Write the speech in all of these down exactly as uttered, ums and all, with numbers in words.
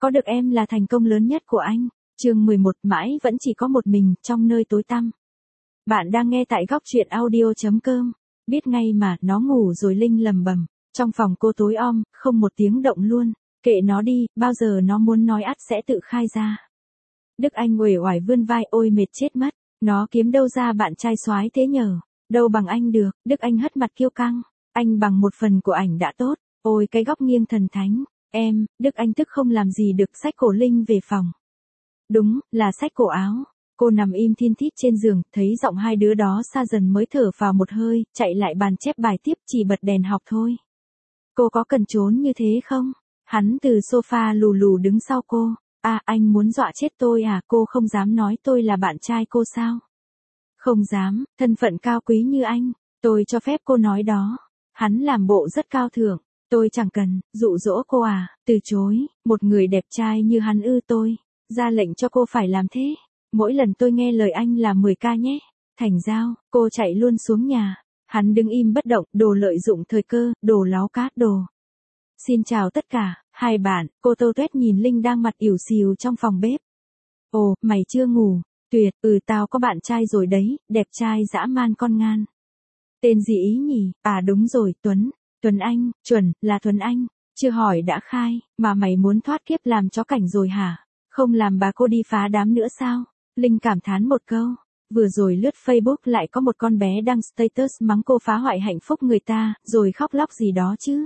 Có được em là thành công lớn nhất của anh. Chương mười một, mãi vẫn chỉ có một mình trong nơi tối tăm. Bạn đang nghe tại góc truyện audio chấm com. Biết ngay mà, nó ngủ rồi. Linh lầm bầm. Trong phòng cô tối om, không một tiếng động luôn. Kệ nó đi, bao giờ nó muốn nói ắt sẽ tự khai ra. Đức Anh uể oải vươn vai, ôi mệt chết mất. Nó kiếm đâu ra bạn trai soái thế nhờ. Đâu bằng anh được. Đức Anh hất mặt kiêu căng. Anh bằng một phần của ảnh đã tốt. Ôi cái góc nghiêng thần thánh. Em, Đức Anh tức không làm gì được, xách cổ Linh về phòng. Đúng, là xách cổ áo. Cô nằm im thin thít trên giường, thấy giọng hai đứa đó xa dần mới thở vào một hơi, chạy lại bàn chép bài tiếp, chỉ bật đèn học thôi. Cô có cần trốn như thế không? Hắn từ sofa lù lù đứng sau cô. À, anh muốn dọa chết tôi à? Cô không dám nói tôi là bạn trai cô sao? Không dám, thân phận cao quý như anh, tôi cho phép cô nói đó. Hắn làm bộ rất cao thượng. Tôi chẳng cần, dụ dỗ cô à, từ chối, một người đẹp trai như hắn ư? Tôi ra lệnh cho cô phải làm thế. Mỗi lần tôi nghe lời anh là mười ca nhé. Thành giao, cô chạy luôn xuống nhà. Hắn đứng im bất động, đồ lợi dụng thời cơ, đồ láo cát đồ. Xin chào tất cả, hai bạn. Cô Tô Tuét nhìn Linh đang mặt ỉu xìu trong phòng bếp. Ồ, mày chưa ngủ? Tuyệt, ừ tao có bạn trai rồi đấy, đẹp trai dã man con ngan. Tên gì ý nhỉ? À đúng rồi, Tuấn. Tuấn Anh, chuẩn, là Tuấn Anh. Chưa hỏi đã khai, mà mày muốn thoát kiếp làm chó cảnh rồi hả? Không làm bà cô đi phá đám nữa sao? Linh cảm thán một câu. Vừa rồi lướt Facebook lại có một con bé đăng status mắng cô phá hoại hạnh phúc người ta, rồi khóc lóc gì đó chứ.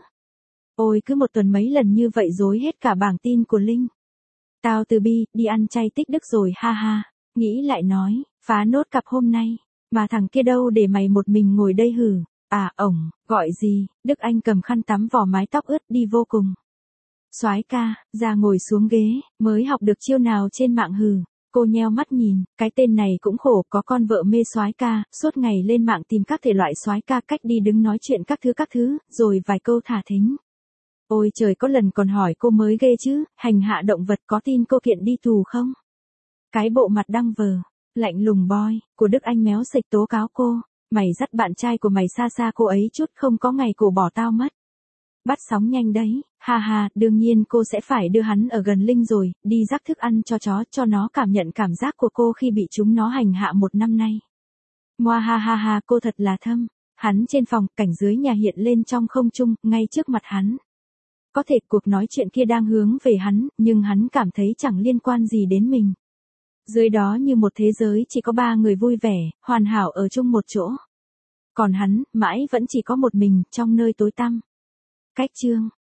Ôi cứ một tuần mấy lần như vậy dối hết cả bảng tin của Linh. Tao từ bi, đi ăn chay tích đức rồi ha ha. Nghĩ lại nói, phá nốt cặp hôm nay. Mà thằng kia đâu để mày một mình ngồi đây hử? À, ổng, gọi gì? Đức Anh cầm khăn tắm vò mái tóc ướt đi vô cùng. Soái ca, ra ngồi xuống ghế, mới học được chiêu nào trên mạng hừ. Cô nheo mắt nhìn, cái tên này cũng khổ, có con vợ mê soái ca, suốt ngày lên mạng tìm các thể loại soái ca, cách đi đứng nói chuyện các thứ các thứ, rồi vài câu thả thính. Ôi trời, có lần còn hỏi cô mới ghê chứ, hành hạ động vật có tin cô kiện đi tù không? Cái bộ mặt đăng vờ, lạnh lùng boy, của Đức Anh méo xịch tố cáo cô. Mày dắt bạn trai của mày xa xa cô ấy chút, không có ngày cổ bỏ tao mất. Bắt sóng nhanh đấy, ha ha, đương nhiên cô sẽ phải đưa hắn ở gần Linh rồi, đi rắc thức ăn cho chó, cho nó cảm nhận cảm giác của cô khi bị chúng nó hành hạ một năm nay. Moa ha ha ha, cô thật là thâm. Hắn trên phòng, cảnh dưới nhà hiện lên trong không trung, ngay trước mặt hắn. Có thể cuộc nói chuyện kia đang hướng về hắn, nhưng hắn cảm thấy chẳng liên quan gì đến mình. Dưới đó như một thế giới chỉ có ba người vui vẻ, hoàn hảo ở chung một chỗ. Còn hắn, mãi vẫn chỉ có một mình, trong nơi tối tăm. Cách chương.